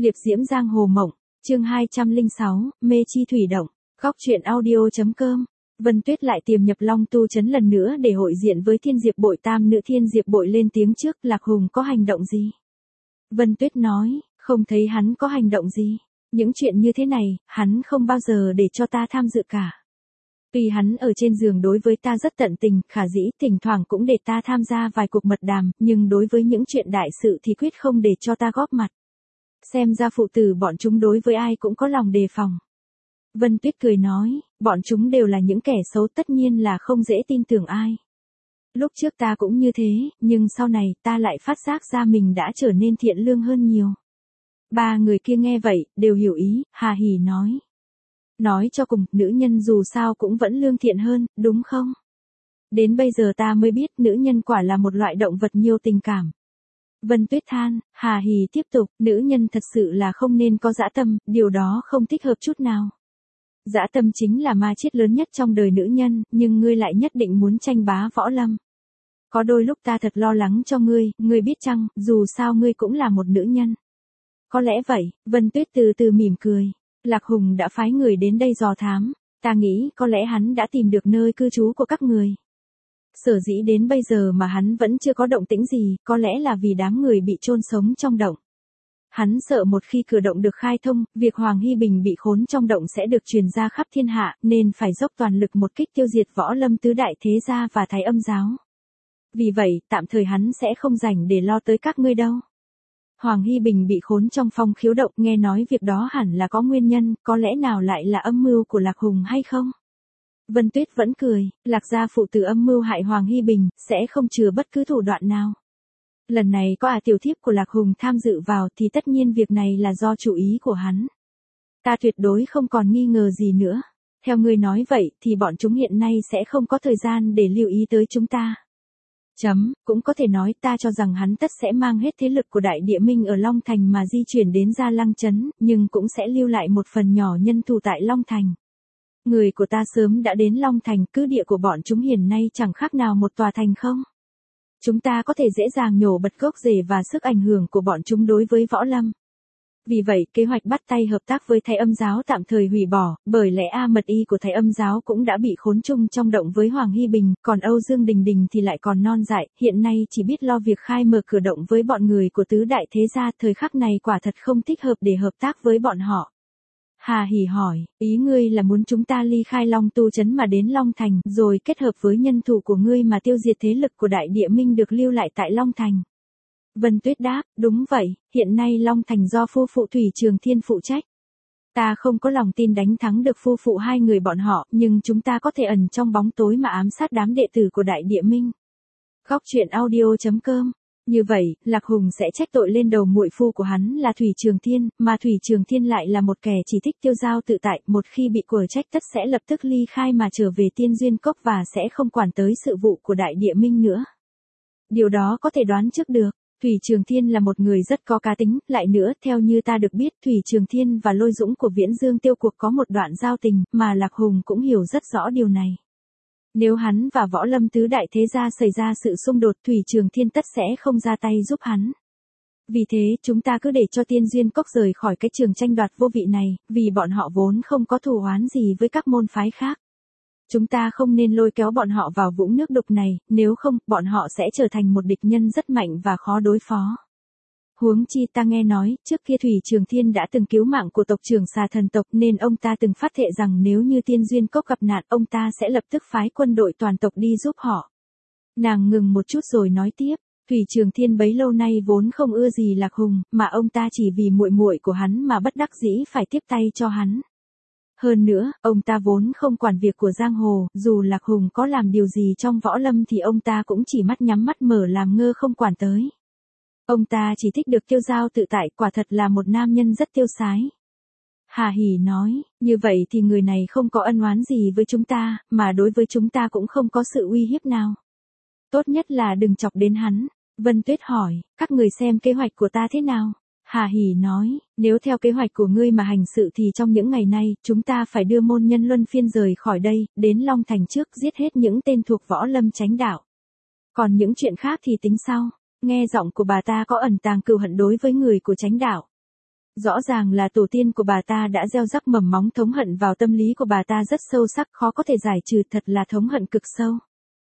Liệp diễm giang hồ mộng, chương 206, mê chi thủy động, góc truyện audio.com. Vân Tuyết lại tiềm nhập Long Tu Trấn lần nữa để hội diện với Thiên Diệp Bội. Tam nữ Thiên Diệp Bội lên tiếng trước, Lạc Hùng có hành động gì? Vân Tuyết nói, không thấy hắn có hành động gì. Những chuyện như thế này, hắn không bao giờ để cho ta tham dự cả. Tuy hắn ở trên giường đối với ta rất tận tình, khả dĩ thỉnh thoảng cũng để ta tham gia vài cuộc mật đàm, nhưng đối với những chuyện đại sự thì quyết không để cho ta góp mặt. Xem ra phụ tử bọn chúng đối với ai cũng có lòng đề phòng. Vân Tuyết cười nói, bọn chúng đều là những kẻ xấu, tất nhiên là không dễ tin tưởng ai. Lúc trước ta cũng như thế, nhưng sau này ta lại phát giác ra mình đã trở nên thiện lương hơn nhiều. Ba người kia nghe vậy, đều hiểu ý, hà hỉ nói. Nói cho cùng, nữ nhân dù sao cũng vẫn lương thiện hơn, đúng không? Đến bây giờ ta mới biết nữ nhân quả là một loại động vật nhiều tình cảm. Vân Tuyết than, hà hỉ tiếp tục, nữ nhân thật sự là không nên có dã tâm, điều đó không thích hợp chút nào. Dã tâm chính là ma chết lớn nhất trong đời nữ nhân, nhưng ngươi lại nhất định muốn tranh bá võ lâm. Có đôi lúc ta thật lo lắng cho ngươi biết chăng, dù sao ngươi cũng là một nữ nhân. Có lẽ vậy, Vân Tuyết từ từ mỉm cười. Lạc Hùng đã phái người đến đây dò thám, ta nghĩ có lẽ hắn đã tìm được nơi cư trú của các người. Sở dĩ đến bây giờ mà hắn vẫn chưa có động tĩnh gì, có lẽ là vì đám người bị chôn sống trong động. Hắn sợ một khi cửa động được khai thông, việc Hoàng Hy Bình bị khốn trong động sẽ được truyền ra khắp thiên hạ, nên phải dốc toàn lực một kích tiêu diệt võ lâm tứ đại thế gia và Thái Âm giáo. Vì vậy, tạm thời hắn sẽ không rảnh để lo tới các ngươi đâu. Hoàng Hy Bình bị khốn trong Phong Khiếu động, nghe nói việc đó hẳn là có nguyên nhân, có lẽ nào lại là âm mưu của Lạc Hùng hay không? Vân Tuyết vẫn cười, Lạc gia phụ tử âm mưu hại Hoàng Hy Bình, sẽ không chừa bất cứ thủ đoạn nào. Lần này có tiểu thiếp của Lạc Hùng tham dự vào thì tất nhiên việc này là do chủ ý của hắn. Ta tuyệt đối không còn nghi ngờ gì nữa. Theo ngươi nói vậy thì bọn chúng hiện nay sẽ không có thời gian để lưu ý tới chúng ta. Cũng có thể nói ta cho rằng hắn tất sẽ mang hết thế lực của Đại Địa Minh ở Long Thành mà di chuyển đến Gia Lăng Trấn, nhưng cũng sẽ lưu lại một phần nhỏ nhân thủ tại Long Thành. Người của ta sớm đã đến Long Thành, cứ địa của bọn chúng hiện nay chẳng khác nào một tòa thành không? Chúng ta có thể dễ dàng nhổ bật gốc rễ và sức ảnh hưởng của bọn chúng đối với võ lâm. Vì vậy, kế hoạch bắt tay hợp tác với Thái Âm giáo tạm thời hủy bỏ, bởi lẽ mật y của Thái Âm giáo cũng đã bị khốn chung trong động với Hoàng Hy Bình, còn Âu Dương Đình Đình thì lại còn non dại, hiện nay chỉ biết lo việc khai mở cửa động với bọn người của tứ đại thế gia, thời khắc này quả thật không thích hợp để hợp tác với bọn họ. Hà hỉ hỏi, ý ngươi là muốn chúng ta ly khai Long Tu Trấn mà đến Long Thành, rồi kết hợp với nhân thủ của ngươi mà tiêu diệt thế lực của Đại Địa Minh được lưu lại tại Long Thành. Vân Tuyết đáp, đúng vậy, hiện nay Long Thành do phu phụ Thủy Trường Thiên phụ trách. Ta không có lòng tin đánh thắng được phu phụ hai người bọn họ, nhưng chúng ta có thể ẩn trong bóng tối mà ám sát đám đệ tử của Đại Địa Minh. Góc truyện audio.com. Như vậy, Lạc Hùng sẽ trách tội lên đầu muội phu của hắn là Thủy Trường Thiên, mà Thủy Trường Thiên lại là một kẻ chỉ thích tiêu dao tự tại, một khi bị quở trách tất sẽ lập tức ly khai mà trở về Tiên Duyên Cốc và sẽ không quản tới sự vụ của Đại Địa Minh nữa. Điều đó có thể đoán trước được. Thủy Trường Thiên là một người rất có cá tính, lại nữa, theo như ta được biết, Thủy Trường Thiên và Lôi Dũng của Viễn Dương Tiêu Cuộc có một đoạn giao tình, mà Lạc Hùng cũng hiểu rất rõ điều này. Nếu hắn và võ lâm tứ đại thế gia xảy ra sự xung đột, Thủy Trường Thiên tất sẽ không ra tay giúp hắn. Vì thế, chúng ta cứ để cho Tiên Duyên Cốc rời khỏi cái trường tranh đoạt vô vị này, vì bọn họ vốn không có thù oán gì với các môn phái khác. Chúng ta không nên lôi kéo bọn họ vào vũng nước đục này, nếu không, bọn họ sẽ trở thành một địch nhân rất mạnh và khó đối phó. Huống chi ta nghe nói, trước kia Thủy Trường Thiên đã từng cứu mạng của tộc trưởng Xà Thần tộc nên ông ta từng phát thệ rằng nếu như Tiên Duyên Cốc gặp nạn, ông ta sẽ lập tức phái quân đội toàn tộc đi giúp họ. Nàng ngừng một chút rồi nói tiếp, Thủy Trường Thiên bấy lâu nay vốn không ưa gì Lạc Hùng, mà ông ta chỉ vì muội muội của hắn mà bất đắc dĩ phải tiếp tay cho hắn. Hơn nữa, ông ta vốn không quản việc của giang hồ, dù Lạc Hùng có làm điều gì trong võ lâm thì ông ta cũng chỉ mắt nhắm mắt mở làm ngơ không quản tới. Ông ta chỉ thích được tiêu dao tự tại, quả thật là một nam nhân rất tiêu sái. Hà hỉ nói, như vậy thì người này không có ân oán gì với chúng ta, mà đối với chúng ta cũng không có sự uy hiếp nào. Tốt nhất là đừng chọc đến hắn. Vân Tuyết hỏi, các người xem kế hoạch của ta thế nào? Hà hỉ nói, nếu theo kế hoạch của ngươi mà hành sự thì trong những ngày nay, chúng ta phải đưa môn nhân luân phiên rời khỏi đây, đến Long Thành trước giết hết những tên thuộc võ lâm chánh đạo. Còn những chuyện khác thì tính sau. Nghe giọng của bà ta có ẩn tàng cừu hận đối với người của chánh đạo. Rõ ràng là tổ tiên của bà ta đã gieo rắc mầm móng thống hận vào tâm lý của bà ta rất sâu sắc, khó có thể giải trừ, thật là thống hận cực sâu.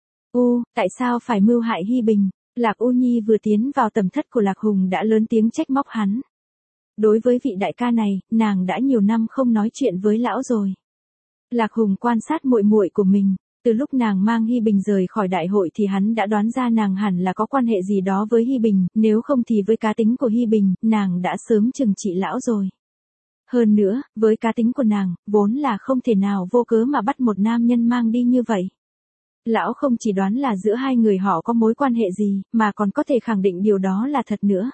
Tại sao phải mưu hại Hi Bình? Lạc U Nhi vừa tiến vào tầm thất của Lạc Hùng đã lớn tiếng trách móc hắn. Đối với vị đại ca này, nàng đã nhiều năm không nói chuyện với lão rồi. Lạc Hùng quan sát muội muội của mình, từ lúc nàng mang Hi Bình rời khỏi đại hội thì hắn đã đoán ra nàng hẳn là có quan hệ gì đó với Hi Bình, nếu không thì với cá tính của Hi Bình, nàng đã sớm trừng trị lão rồi. Hơn nữa, với cá tính của nàng, vốn là không thể nào vô cớ mà bắt một nam nhân mang đi như vậy. Lão không chỉ đoán là giữa hai người họ có mối quan hệ gì, mà còn có thể khẳng định điều đó là thật nữa.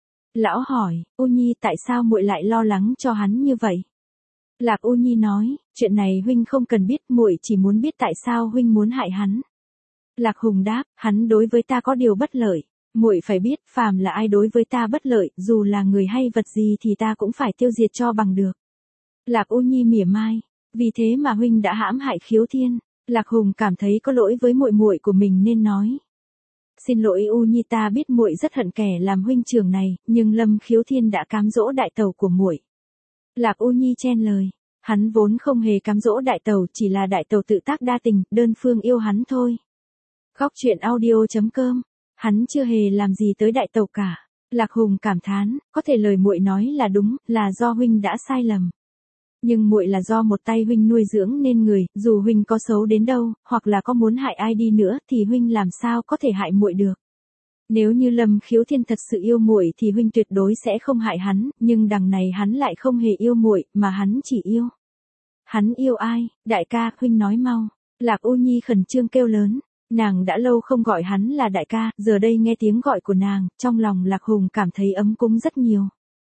Lão hỏi, U Nhi tại sao muội lại lo lắng cho hắn như vậy? Lạc U Nhi nói, chuyện này huynh không cần biết, muội chỉ muốn biết tại sao huynh muốn hại hắn. Lạc Hùng đáp, hắn đối với ta có điều bất lợi, muội phải biết, phàm là ai đối với ta bất lợi, dù là người hay vật gì thì ta cũng phải tiêu diệt cho bằng được. Lạc U Nhi mỉa mai, vì thế mà huynh đã hãm hại Khiếu Thiên. Lạc Hùng cảm thấy có lỗi với muội muội của mình nên nói. Xin lỗi U Nhi, ta biết muội rất hận kẻ làm huynh trưởng này, nhưng Lâm Khiếu Thiên đã cám dỗ đại tẩu của muội. Lạc U Nhi chen lời, hắn vốn không hề cám dỗ đại tẩu, chỉ là đại tẩu tự tác đa tình, đơn phương yêu hắn thôi. Khóc chuyện audio.com, hắn chưa hề làm gì tới đại tẩu cả. Lạc Hùng cảm thán, có thể lời muội nói là đúng, là do huynh đã sai lầm. Nhưng muội là do một tay huynh nuôi dưỡng nên người, dù huynh có xấu đến đâu, hoặc là có muốn hại ai đi nữa thì huynh làm sao có thể hại muội được. Nếu như Lâm Khiếu Thiên thật sự yêu muội thì huynh tuyệt đối sẽ không hại hắn, nhưng đằng này hắn lại không hề yêu muội, mà hắn chỉ yêu. Hắn yêu ai? Đại ca, huynh nói mau. Lạc U Nhi khẩn trương kêu lớn. Nàng đã lâu không gọi hắn là đại ca, giờ đây nghe tiếng gọi của nàng, trong lòng Lạc Hùng cảm thấy ấm cúng rất nhiều.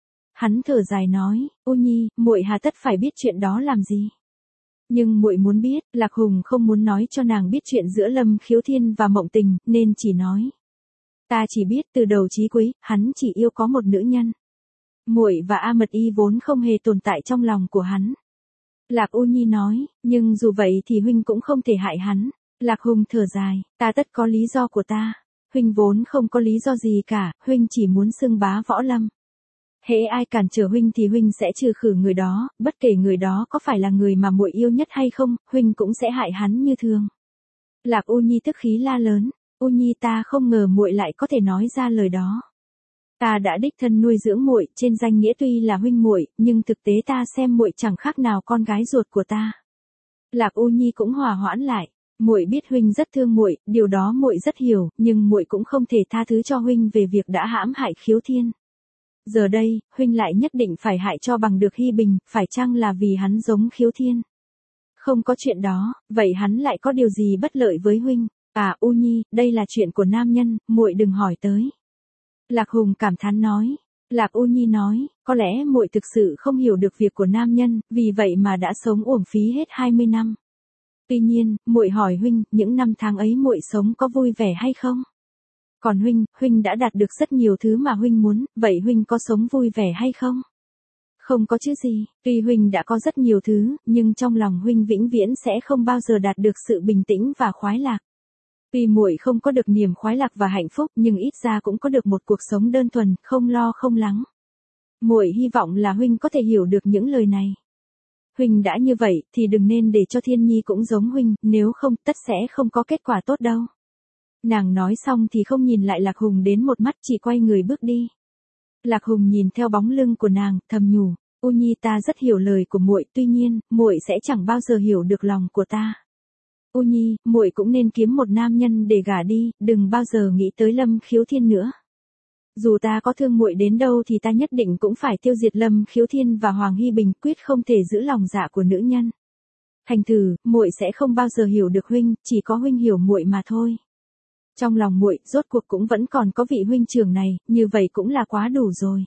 Hắn thở dài nói, U Nhi, muội hà tất phải biết chuyện đó làm gì? Nhưng muội muốn biết, Lạc Hùng không muốn nói cho nàng biết chuyện giữa Lâm Khiếu Thiên và Mộng Tình, nên chỉ nói. Ta chỉ biết từ đầu chí cuối, hắn chỉ yêu có một nữ nhân. Muội và A Mật Y vốn không hề tồn tại trong lòng của hắn. Lạc U Nhi nói, nhưng dù vậy thì huynh cũng không thể hại hắn. Lạc Hùng thở dài, ta tất có lý do của ta. Huynh vốn không có lý do gì cả, huynh chỉ muốn xưng bá võ lâm. Hễ ai cản trở huynh thì huynh sẽ trừ khử người đó, bất kể người đó có phải là người mà muội yêu nhất hay không, huynh cũng sẽ hại hắn như thường. Lạc U Nhi tức khí la lớn, U Nhi, ta không ngờ muội lại có thể nói ra lời đó. Ta đã đích thân nuôi dưỡng muội, trên danh nghĩa tuy là huynh muội, nhưng thực tế ta xem muội chẳng khác nào con gái ruột của ta. Lạc U Nhi cũng hòa hoãn lại, muội biết huynh rất thương muội, điều đó muội rất hiểu, nhưng muội cũng không thể tha thứ cho huynh về việc đã hãm hại Khiếu Thiên. Giờ đây, huynh lại nhất định phải hại cho bằng được Hi Bình, phải chăng là vì hắn giống Khiếu Thiên? Không có chuyện đó, vậy hắn lại có điều gì bất lợi với huynh? À U Nhi, đây là chuyện của nam nhân, muội đừng hỏi tới. Lạc Hùng cảm thán nói. Lạc U Nhi nói, có lẽ muội thực sự không hiểu được việc của nam nhân, vì vậy mà đã sống uổng phí hết 20 năm. Tuy nhiên, muội hỏi huynh, những năm tháng ấy muội sống có vui vẻ hay không? Còn huynh đã đạt được rất nhiều thứ mà huynh muốn, vậy huynh có sống vui vẻ hay không? Không có chứ gì, tuy huynh đã có rất nhiều thứ, nhưng trong lòng huynh vĩnh viễn sẽ không bao giờ đạt được sự bình tĩnh và khoái lạc. Tuy muội không có được niềm khoái lạc và hạnh phúc, nhưng ít ra cũng có được một cuộc sống đơn thuần, không lo không lắng. Muội hy vọng là huynh có thể hiểu được những lời này. Huynh đã như vậy, thì đừng nên để cho Thiên Nhi cũng giống huynh, nếu không, tất sẽ không có kết quả tốt đâu. Nàng nói xong thì không nhìn lại Lạc Hùng đến một mắt, chỉ quay người bước đi. Lạc Hùng nhìn theo bóng lưng của nàng, thầm nhủ, U Nhi, ta rất hiểu lời của muội, tuy nhiên, muội sẽ chẳng bao giờ hiểu được lòng của ta. U Nhi, muội cũng nên kiếm một nam nhân để gả đi, đừng bao giờ nghĩ tới Lâm Khiếu Thiên nữa. Dù ta có thương muội đến đâu thì ta nhất định cũng phải tiêu diệt Lâm Khiếu Thiên và Hoàng Hi Bình, quyết không thể giữ lòng dạ của nữ nhân. Thành thử, muội sẽ không bao giờ hiểu được huynh, chỉ có huynh hiểu muội mà thôi. Trong lòng muội, rốt cuộc cũng vẫn còn có vị huynh trưởng này, như vậy cũng là quá đủ rồi.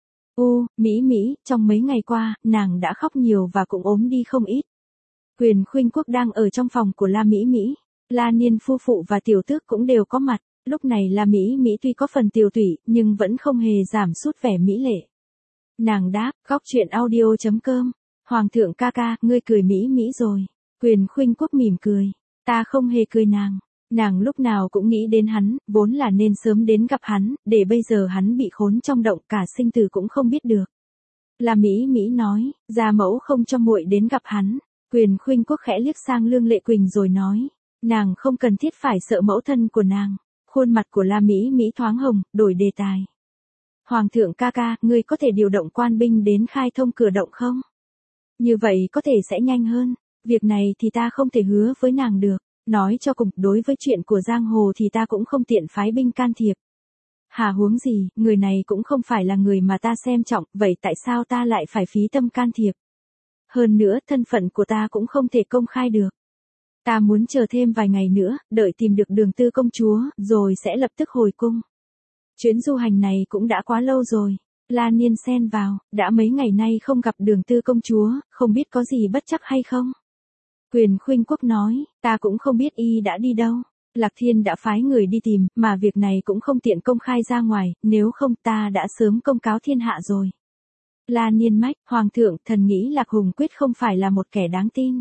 Mỹ, trong mấy ngày qua, nàng đã khóc nhiều và cũng ốm đi không ít. Quyền Khuynh Quốc đang ở trong phòng của La Mỹ, La Niên phu phụ và Tiểu Tước cũng đều có mặt. Lúc này La Mỹ tuy có phần tiều tụy, nhưng vẫn không hề giảm sút vẻ mỹ lệ. Nàng đáp, khóc chuyện audio.com, Hoàng thượng ca ca, ngươi cười Mỹ rồi. Quyền Khuynh Quốc mỉm cười, ta không hề cười nàng. Nàng lúc nào cũng nghĩ đến hắn, vốn là nên sớm đến gặp hắn, để bây giờ hắn bị khốn trong động, cả sinh tử cũng không biết được. La Mỹ Mỹ nói, gia mẫu không cho muội đến gặp hắn. Quyền Khuynh Quốc khẽ liếc sang Lương Lệ Quỳnh rồi nói, nàng không cần thiết phải sợ mẫu thân của nàng. Khuôn mặt của La Mỹ Mỹ thoáng hồng, đổi đề tài. Hoàng thượng ca ca, ngươi có thể điều động quan binh đến khai thông cửa động không? Như vậy có thể sẽ nhanh hơn. Việc này thì ta không thể hứa với nàng được. Nói cho cùng, đối với chuyện của giang hồ thì ta cũng không tiện phái binh can thiệp. Hà huống gì, người này cũng không phải là người mà ta xem trọng, vậy tại sao ta lại phải phí tâm can thiệp? Hơn nữa, thân phận của ta cũng không thể công khai được. Ta muốn chờ thêm vài ngày nữa, đợi tìm được Đường Tư công chúa, rồi sẽ lập tức hồi cung. Chuyến du hành này cũng đã quá lâu rồi. La Niên xen vào, đã mấy ngày nay không gặp Đường Tư công chúa, không biết có gì bất chắc hay không? Quyền Khuynh Quốc nói, ta cũng không biết y đã đi đâu. Lạc Thiên đã phái người đi tìm, mà việc này cũng không tiện công khai ra ngoài, nếu không ta đã sớm công cáo thiên hạ rồi. La Niên mách, Hoàng thượng, thần nghĩ Lạc Hùng quyết không phải là một kẻ đáng tin.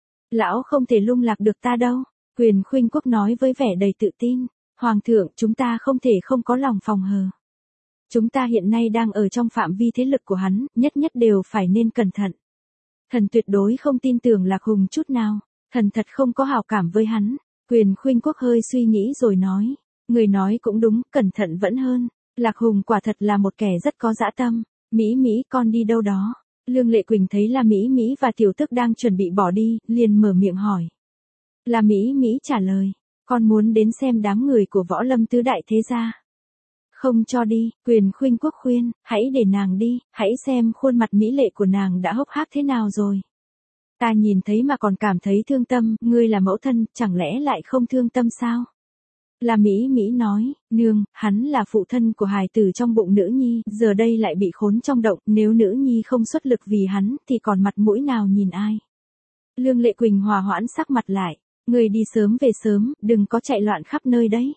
Lão không thể lung lạc được ta đâu. Quyền Khuynh Quốc nói với vẻ đầy tự tin. Hoàng thượng, chúng ta không thể không có lòng phòng hờ. Chúng ta hiện nay đang ở trong phạm vi thế lực của hắn, nhất nhất đều phải nên cẩn thận. Thần tuyệt đối không tin tưởng Lạc Hùng chút nào. Thần thật không có hảo cảm với hắn. Quyền Khuynh Quốc hơi suy nghĩ rồi nói. Người nói cũng đúng, cẩn thận vẫn hơn. Lạc Hùng quả thật là một kẻ rất có dã tâm. Mỹ Mỹ, con đi đâu đó? Lương Lệ Quỳnh thấy La Mỹ Mỹ và Tiểu Tức đang chuẩn bị bỏ đi, liền mở miệng hỏi. La Mỹ Mỹ trả lời. Con muốn đến xem đám người của Võ Lâm tứ đại thế gia. Không cho đi, Quyền Khuynh Quốc khuyên, hãy để nàng đi, hãy xem khuôn mặt mỹ lệ của nàng đã hốc hác thế nào rồi. Ta nhìn thấy mà còn cảm thấy thương tâm, ngươi là mẫu thân, chẳng lẽ lại không thương tâm sao? La Mỹ Mỹ nói, nương, hắn là phụ thân của hài tử trong bụng nữ nhi, giờ đây lại bị khốn trong động, nếu nữ nhi không xuất lực vì hắn, thì còn mặt mũi nào nhìn ai? Lương Lệ Quỳnh hòa hoãn sắc mặt lại, người đi sớm về sớm, đừng có chạy loạn khắp nơi đấy.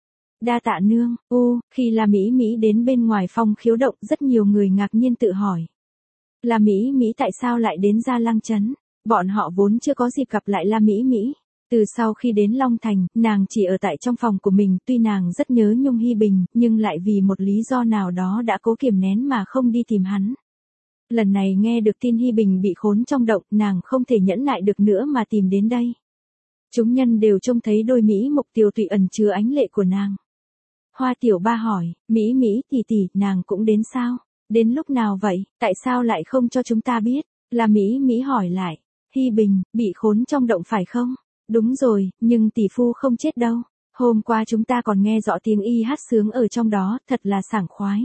Đa tạ nương, khi La Mỹ Mỹ đến bên ngoài Phong Khiếu động, rất nhiều người ngạc nhiên tự hỏi. La Mỹ Mỹ tại sao lại đến Gia Lăng Trấn? Bọn họ vốn chưa có dịp gặp lại La Mỹ Mỹ. Từ sau khi đến Long Thành, nàng chỉ ở tại trong phòng của mình, tuy nàng rất nhớ Nhung Hy Bình, nhưng lại vì một lý do nào đó đã cố kiềm nén mà không đi tìm hắn. Lần này nghe được tin Hy Bình bị khốn trong động, nàng không thể nhẫn nại được nữa mà tìm đến đây. Chúng nhân đều trông thấy đôi Mỹ mục tiều tụy ẩn chứa ánh lệ của nàng. Hoa Tiểu Ba hỏi, Mỹ Mỹ tỷ tỷ, nàng cũng đến sao? Đến lúc nào vậy, tại sao lại không cho chúng ta biết? La Mỹ Mỹ hỏi lại, Hy Bình, bị khốn trong động phải không? Đúng rồi, nhưng tỷ phu không chết đâu. Hôm qua chúng ta còn nghe rõ tiếng y hát sướng ở trong đó, thật là sảng khoái.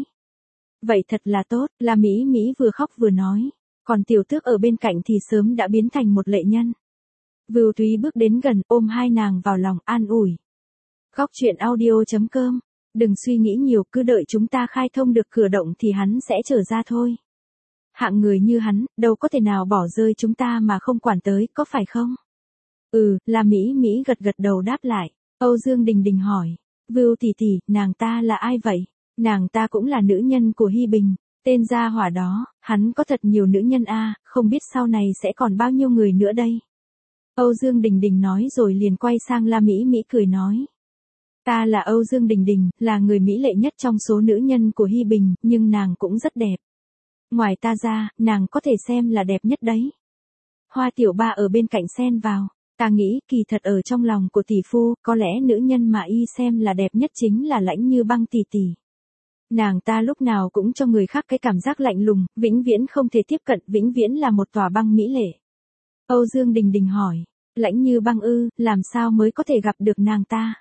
Vậy thật là tốt, La Mỹ Mỹ vừa khóc vừa nói. Còn Tiểu Tước ở bên cạnh thì sớm đã biến thành một lệ nhân. Vưu Thúy bước đến gần, ôm hai nàng vào lòng, an ủi. Góc truyện audio.com. Đừng suy nghĩ nhiều, cứ đợi chúng ta khai thông được cửa động thì hắn sẽ trở ra thôi. Hạng người như hắn, đâu có thể nào bỏ rơi chúng ta mà không quản tới, có phải không? La Mỹ Mỹ gật gật đầu đáp lại. Âu Dương Đình Đình hỏi. Vưu tỷ tỷ, nàng ta là ai vậy? Nàng ta cũng là nữ nhân của Hy Bình. Tên gia hỏa đó, hắn có thật nhiều nữ nhân không biết sau này sẽ còn bao nhiêu người nữa đây. Âu Dương Đình Đình nói rồi liền quay sang La Mỹ Mỹ cười nói. Ta là Âu Dương Đình Đình, là người mỹ lệ nhất trong số nữ nhân của Hy Bình, nhưng nàng cũng rất đẹp. Ngoài ta ra, nàng có thể xem là đẹp nhất đấy. Hoa Tiểu Ba ở bên cạnh xen vào. Ta nghĩ, kỳ thật ở trong lòng của tỷ phu, có lẽ nữ nhân mà y xem là đẹp nhất chính là Lãnh Như Băng tỷ tỷ. Nàng ta lúc nào cũng cho người khác cái cảm giác lạnh lùng, vĩnh viễn không thể tiếp cận, vĩnh viễn là một tòa băng mỹ lệ. Âu Dương Đình Đình hỏi, Lãnh Như Băng làm sao mới có thể gặp được nàng ta?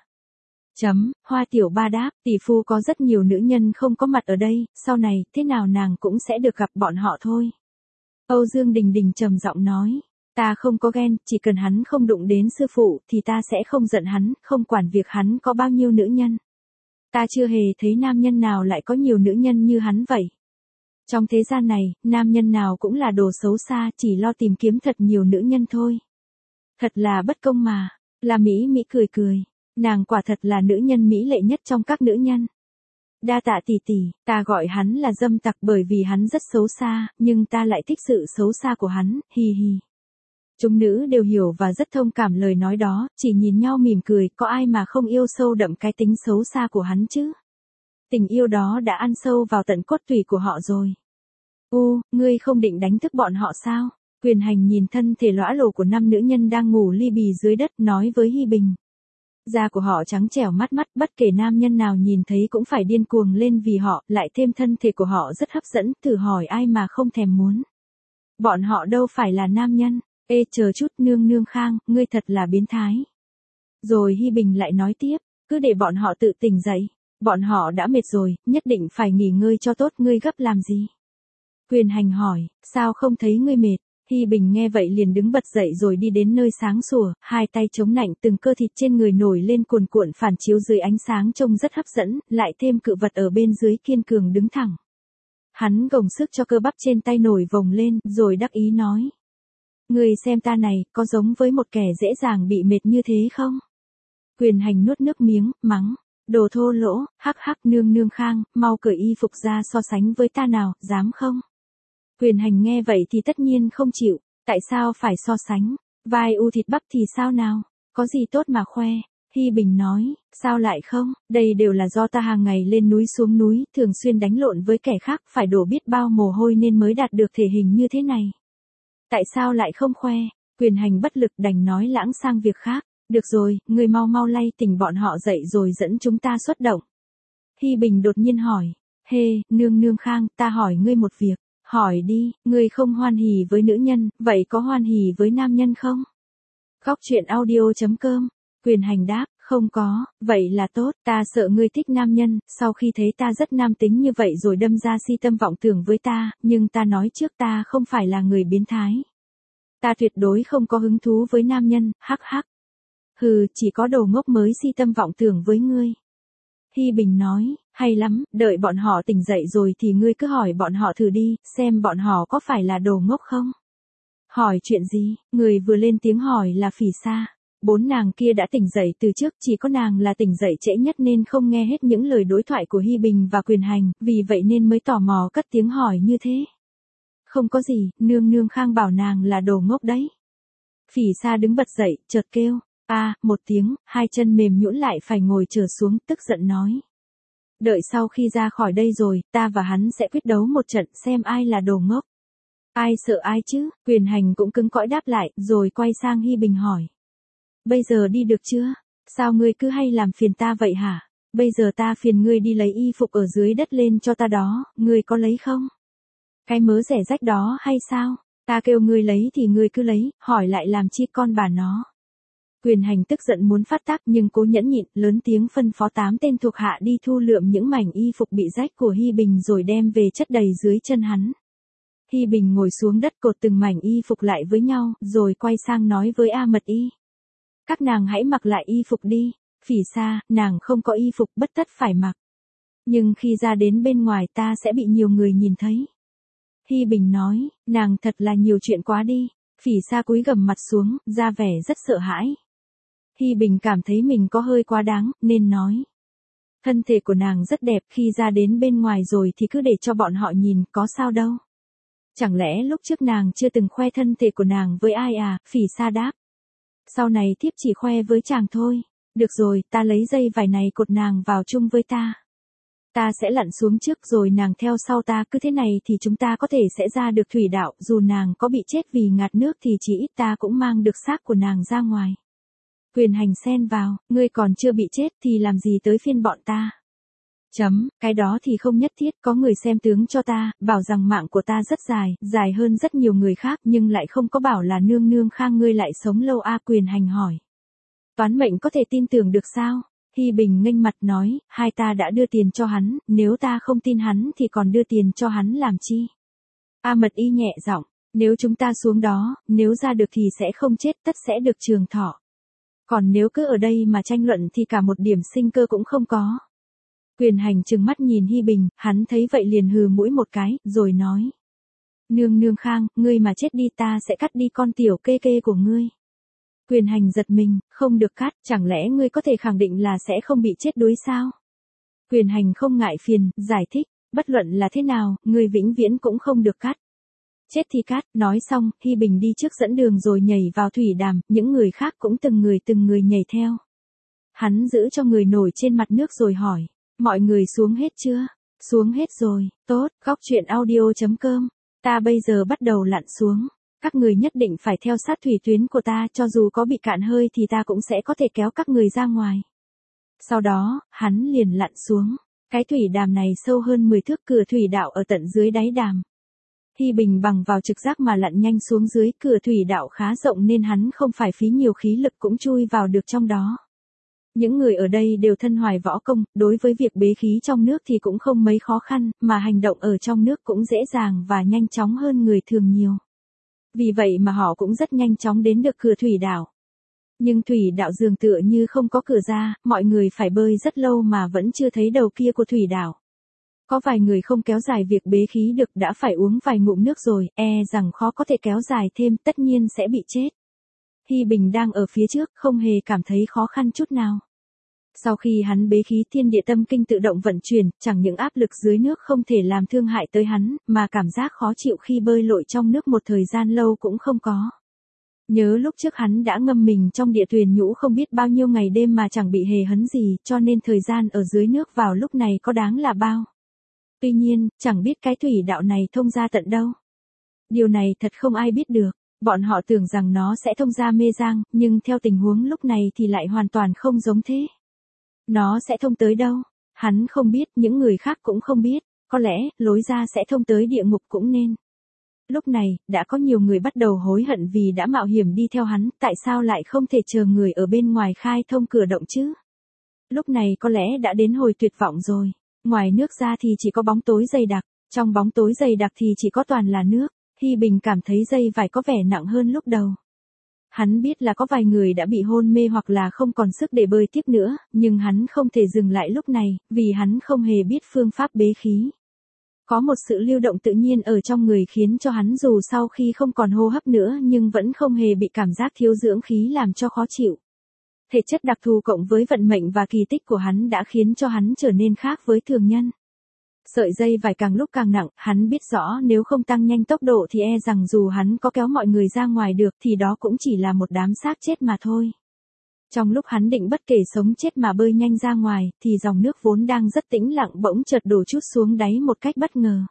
Hoa Tiểu Ba đáp, tỷ phu có rất nhiều nữ nhân không có mặt ở đây, sau này, thế nào nàng cũng sẽ được gặp bọn họ thôi. Âu Dương Đình Đình trầm giọng nói, ta không có ghen, chỉ cần hắn không đụng đến sư phụ thì ta sẽ không giận hắn, không quản việc hắn có bao nhiêu nữ nhân. Ta chưa hề thấy nam nhân nào lại có nhiều nữ nhân như hắn vậy. Trong thế gian này, nam nhân nào cũng là đồ xấu xa, chỉ lo tìm kiếm thật nhiều nữ nhân thôi. Thật là bất công mà. La Mỹ Mỹ cười cười. Nàng quả thật là nữ nhân mỹ lệ nhất trong các nữ nhân. Đa tạ tỷ tỷ, ta gọi hắn là dâm tặc bởi vì hắn rất xấu xa, nhưng ta lại thích sự xấu xa của hắn, hi hi. Chúng nữ đều hiểu và rất thông cảm lời nói đó, chỉ nhìn nhau mỉm cười, có ai mà không yêu sâu đậm cái tính xấu xa của hắn chứ? Tình yêu đó đã ăn sâu vào tận cốt tủy của họ rồi. Ngươi không định đánh thức bọn họ sao? Quyền hành nhìn thân thể lõa lồ của 5 nữ nhân đang ngủ li bì dưới đất nói với Hi Bình. Da của họ trắng trẻo mắt mắt, bất kể nam nhân nào nhìn thấy cũng phải điên cuồng lên vì họ, lại thêm thân thể của họ rất hấp dẫn, thử hỏi ai mà không thèm muốn. Bọn họ đâu phải là nam nhân. Ê chờ chút, nương nương Khang, ngươi thật là biến thái. Rồi Hi Bình lại nói tiếp, cứ để bọn họ tự tỉnh dậy. Bọn họ đã mệt rồi, nhất định phải nghỉ ngơi cho tốt, ngươi gấp làm gì? Quyền hành hỏi, sao không thấy ngươi mệt? Hi Bình nghe vậy liền đứng bật dậy rồi đi đến nơi sáng sủa, hai tay chống nạnh, từng cơ thịt trên người nổi lên cuồn cuộn phản chiếu dưới ánh sáng trông rất hấp dẫn, lại thêm cự vật ở bên dưới kiên cường đứng thẳng. Hắn gồng sức cho cơ bắp trên tay nổi vòng lên, rồi đắc ý nói. Người xem ta này, có giống với một kẻ dễ dàng bị mệt như thế không? Quyền hành nuốt nước miếng, mắng. Đồ thô lỗ, hắc hắc nương nương Khang, mau cởi y phục ra so sánh với ta nào, dám không? Quyền hành nghe vậy thì tất nhiên không chịu, tại sao phải so sánh? Vai u thịt bắp thì sao nào? Có gì tốt mà khoe? Hi Bình nói, sao lại không? Đây đều là do ta hàng ngày lên núi xuống núi, thường xuyên đánh lộn với kẻ khác, phải đổ biết bao mồ hôi nên mới đạt được thể hình như thế này. Tại sao lại không khoe? Quyền hành bất lực đành nói lãng sang việc khác. Được rồi, người mau mau lay tỉnh bọn họ dậy rồi dẫn chúng ta xuất động. Hi Bình đột nhiên hỏi, nương nương Khang, ta hỏi ngươi một việc. Hỏi đi, ngươi không hoan hỉ với nữ nhân, vậy có hoan hỉ với nam nhân không? Góc truyện audio.com. Quyền hành đáp, không có, vậy là tốt, ta sợ ngươi thích nam nhân, sau khi thấy ta rất nam tính như vậy rồi đâm ra si tâm vọng tưởng với ta, nhưng ta nói trước ta không phải là người biến thái. Ta tuyệt đối không có hứng thú với nam nhân, hắc hắc. Hừ, chỉ có đồ ngốc mới si tâm vọng tưởng với ngươi. Hi Bình nói, hay lắm, đợi bọn họ tỉnh dậy rồi thì ngươi cứ hỏi bọn họ thử đi, xem bọn họ có phải là đồ ngốc không? Hỏi chuyện gì? Người vừa lên tiếng hỏi là Phỉ Sa. 4 nàng kia đã tỉnh dậy từ trước, chỉ có nàng là tỉnh dậy trễ nhất nên không nghe hết những lời đối thoại của Hi Bình và Quyền hành, vì vậy nên mới tò mò cất tiếng hỏi như thế. Không có gì, nương nương Khang bảo nàng là đồ ngốc đấy. Phỉ Sa đứng bật dậy, chợt kêu. Một tiếng, hai chân mềm nhũn lại phải ngồi trở xuống, tức giận nói. Đợi sau khi ra khỏi đây rồi, ta và hắn sẽ quyết đấu một trận xem ai là đồ ngốc. Ai sợ ai chứ? Quyền hành cũng cứng cõi đáp lại, rồi quay sang Hi Bình hỏi. Bây giờ đi được chưa? Sao ngươi cứ hay làm phiền ta vậy hả? Bây giờ ta phiền ngươi đi lấy y phục ở dưới đất lên cho ta đó, ngươi có lấy không? Cái mớ rẻ rách đó hay sao? Ta kêu ngươi lấy thì ngươi cứ lấy, hỏi lại làm chi con bà nó. Quyền hành tức giận muốn phát tác nhưng cố nhẫn nhịn, lớn tiếng phân phó 8 tên thuộc hạ đi thu lượm những mảnh y phục bị rách của Hi Bình rồi đem về chất đầy dưới chân hắn. Hi Bình ngồi xuống đất cột từng mảnh y phục lại với nhau, rồi quay sang nói với A Mật Y. Các nàng hãy mặc lại y phục đi, Phỉ Sa, nàng không có y phục bất tất phải mặc. Nhưng khi ra đến bên ngoài ta sẽ bị nhiều người nhìn thấy. Hi Bình nói, nàng thật là nhiều chuyện quá đi. Phỉ Sa cúi gằm mặt xuống, ra vẻ rất sợ hãi. Hi Bình cảm thấy mình có hơi quá đáng, nên nói. Thân thể của nàng rất đẹp, khi ra đến bên ngoài rồi thì cứ để cho bọn họ nhìn, có sao đâu. Chẳng lẽ lúc trước nàng chưa từng khoe thân thể của nàng với ai à? Phỉ Sa đáp. Sau này thiếp chỉ khoe với chàng thôi. Được rồi, ta lấy dây vải này cột nàng vào chung với ta. Ta sẽ lặn xuống trước rồi nàng theo sau ta, cứ thế này thì chúng ta có thể sẽ ra được thủy đạo, dù nàng có bị chết vì ngạt nước thì chỉ ít ta cũng mang được xác của nàng ra ngoài. Quyền hành xen vào, ngươi còn chưa bị chết thì làm gì tới phiên bọn ta. Cái đó thì không nhất thiết, có người xem tướng cho ta, bảo rằng mạng của ta rất dài, dài hơn rất nhiều người khác nhưng lại không có bảo là nương nương Khang ngươi lại sống lâu a. Quyền hành hỏi. Toán mệnh có thể tin tưởng được sao? Hi Bình nghênh mặt nói, hai ta đã đưa tiền cho hắn, nếu ta không tin hắn thì còn đưa tiền cho hắn làm chi? A Mật Y nhẹ giọng, nếu chúng ta xuống đó, nếu ra được thì sẽ không chết, tất sẽ được trường thọ. Còn nếu cứ ở đây mà tranh luận thì cả một điểm sinh cơ cũng không có. Quyền hành trừng mắt nhìn Hi Bình, hắn thấy vậy liền hừ mũi một cái, rồi nói. Nương nương Khang, ngươi mà chết đi ta sẽ cắt đi con tiểu kê kê của ngươi. Quyền hành giật mình, không được cắt, chẳng lẽ ngươi có thể khẳng định là sẽ không bị chết đuối sao? Quyền hành không ngại phiền, giải thích, bất luận là thế nào, ngươi vĩnh viễn cũng không được cắt. Chết thì cắt, nói xong, Hi Bình đi trước dẫn đường rồi nhảy vào thủy đàm, những người khác cũng từng người nhảy theo. Hắn giữ cho người nổi trên mặt nước rồi hỏi, mọi người xuống hết chưa? Xuống hết rồi, tốt, góc truyện audio.com Ta bây giờ bắt đầu lặn xuống. Các người nhất định phải theo sát thủy tuyến của ta, cho dù có bị cạn hơi thì ta cũng sẽ có thể kéo các người ra ngoài. Sau đó, hắn liền lặn xuống. Cái thủy đàm này sâu hơn 10 thước, cửa thủy đạo ở tận dưới đáy đàm. Hi Bình bằng vào trực giác mà lặn nhanh xuống dưới, cửa thủy đạo khá rộng nên hắn không phải phí nhiều khí lực cũng chui vào được trong đó. Những người ở đây đều thân hoài võ công, đối với việc bế khí trong nước thì cũng không mấy khó khăn, mà hành động ở trong nước cũng dễ dàng và nhanh chóng hơn người thường nhiều. Vì vậy mà họ cũng rất nhanh chóng đến được cửa thủy đạo. Nhưng thủy đạo dường tựa như không có cửa ra, mọi người phải bơi rất lâu mà vẫn chưa thấy đầu kia của thủy đạo. Có vài người không kéo dài việc bế khí được, đã phải uống vài ngụm nước rồi, rằng khó có thể kéo dài thêm, tất nhiên sẽ bị chết. Hi Bình đang ở phía trước, không hề cảm thấy khó khăn chút nào. Sau khi hắn bế khí, thiên địa tâm kinh tự động vận chuyển, chẳng những áp lực dưới nước không thể làm thương hại tới hắn, mà cảm giác khó chịu khi bơi lội trong nước một thời gian lâu cũng không có. Nhớ lúc trước hắn đã ngâm mình trong địa thuyền nhũ không biết bao nhiêu ngày đêm mà chẳng bị hề hấn gì, cho nên thời gian ở dưới nước vào lúc này có đáng là bao. Tuy nhiên, chẳng biết cái thủy đạo này thông ra tận đâu. Điều này thật không ai biết được. Bọn họ tưởng rằng nó sẽ thông ra Mê Giang, nhưng theo tình huống lúc này thì lại hoàn toàn không giống thế. Nó sẽ thông tới đâu? Hắn không biết, những người khác cũng không biết. Có lẽ, lối ra sẽ thông tới địa ngục cũng nên. Lúc này, đã có nhiều người bắt đầu hối hận vì đã mạo hiểm đi theo hắn, tại sao lại không thể chờ người ở bên ngoài khai thông cửa động chứ? Lúc này có lẽ đã đến hồi tuyệt vọng rồi. Ngoài nước ra thì chỉ có bóng tối dày đặc, trong bóng tối dày đặc thì chỉ có toàn là nước. Hi Bình cảm thấy dây vải có vẻ nặng hơn lúc đầu. Hắn biết là có vài người đã bị hôn mê hoặc là không còn sức để bơi tiếp nữa, nhưng hắn không thể dừng lại lúc này, vì hắn không hề biết phương pháp bế khí. Có một sự lưu động tự nhiên ở trong người khiến cho hắn dù sau khi không còn hô hấp nữa nhưng vẫn không hề bị cảm giác thiếu dưỡng khí làm cho khó chịu. Thể chất đặc thù cộng với vận mệnh và kỳ tích của hắn đã khiến cho hắn trở nên khác với thường nhân. Sợi dây vải càng lúc càng nặng, hắn biết rõ nếu không tăng nhanh tốc độ thì rằng dù hắn có kéo mọi người ra ngoài được thì đó cũng chỉ là một đám xác chết mà thôi. Trong lúc hắn định bất kể sống chết mà bơi nhanh ra ngoài, thì dòng nước vốn đang rất tĩnh lặng bỗng chợt đổ trút xuống đáy một cách bất ngờ.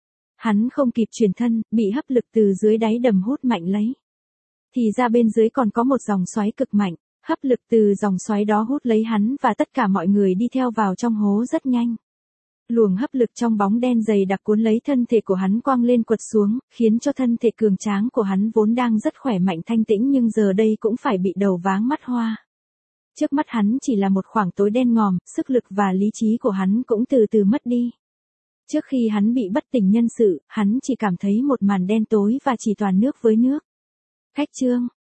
Hắn không kịp chuyển thân, bị hấp lực từ dưới đáy đầm hút mạnh lấy. Thì ra bên dưới còn có một dòng xoáy cực mạnh, hấp lực từ dòng xoáy đó hút lấy hắn và tất cả mọi người đi theo vào trong hố rất nhanh. Luồng hấp lực trong bóng đen dày đặc cuốn lấy thân thể của hắn quăng lên quật xuống, khiến cho thân thể cường tráng của hắn vốn đang rất khỏe mạnh thanh tĩnh nhưng giờ đây cũng phải bị đầu váng mắt hoa. Trước mắt hắn chỉ là một khoảng tối đen ngòm, sức lực và lý trí của hắn cũng từ từ mất đi. Trước khi hắn bị bất tỉnh nhân sự, hắn chỉ cảm thấy một màn đen tối và chỉ toàn nước với nước. Khách chương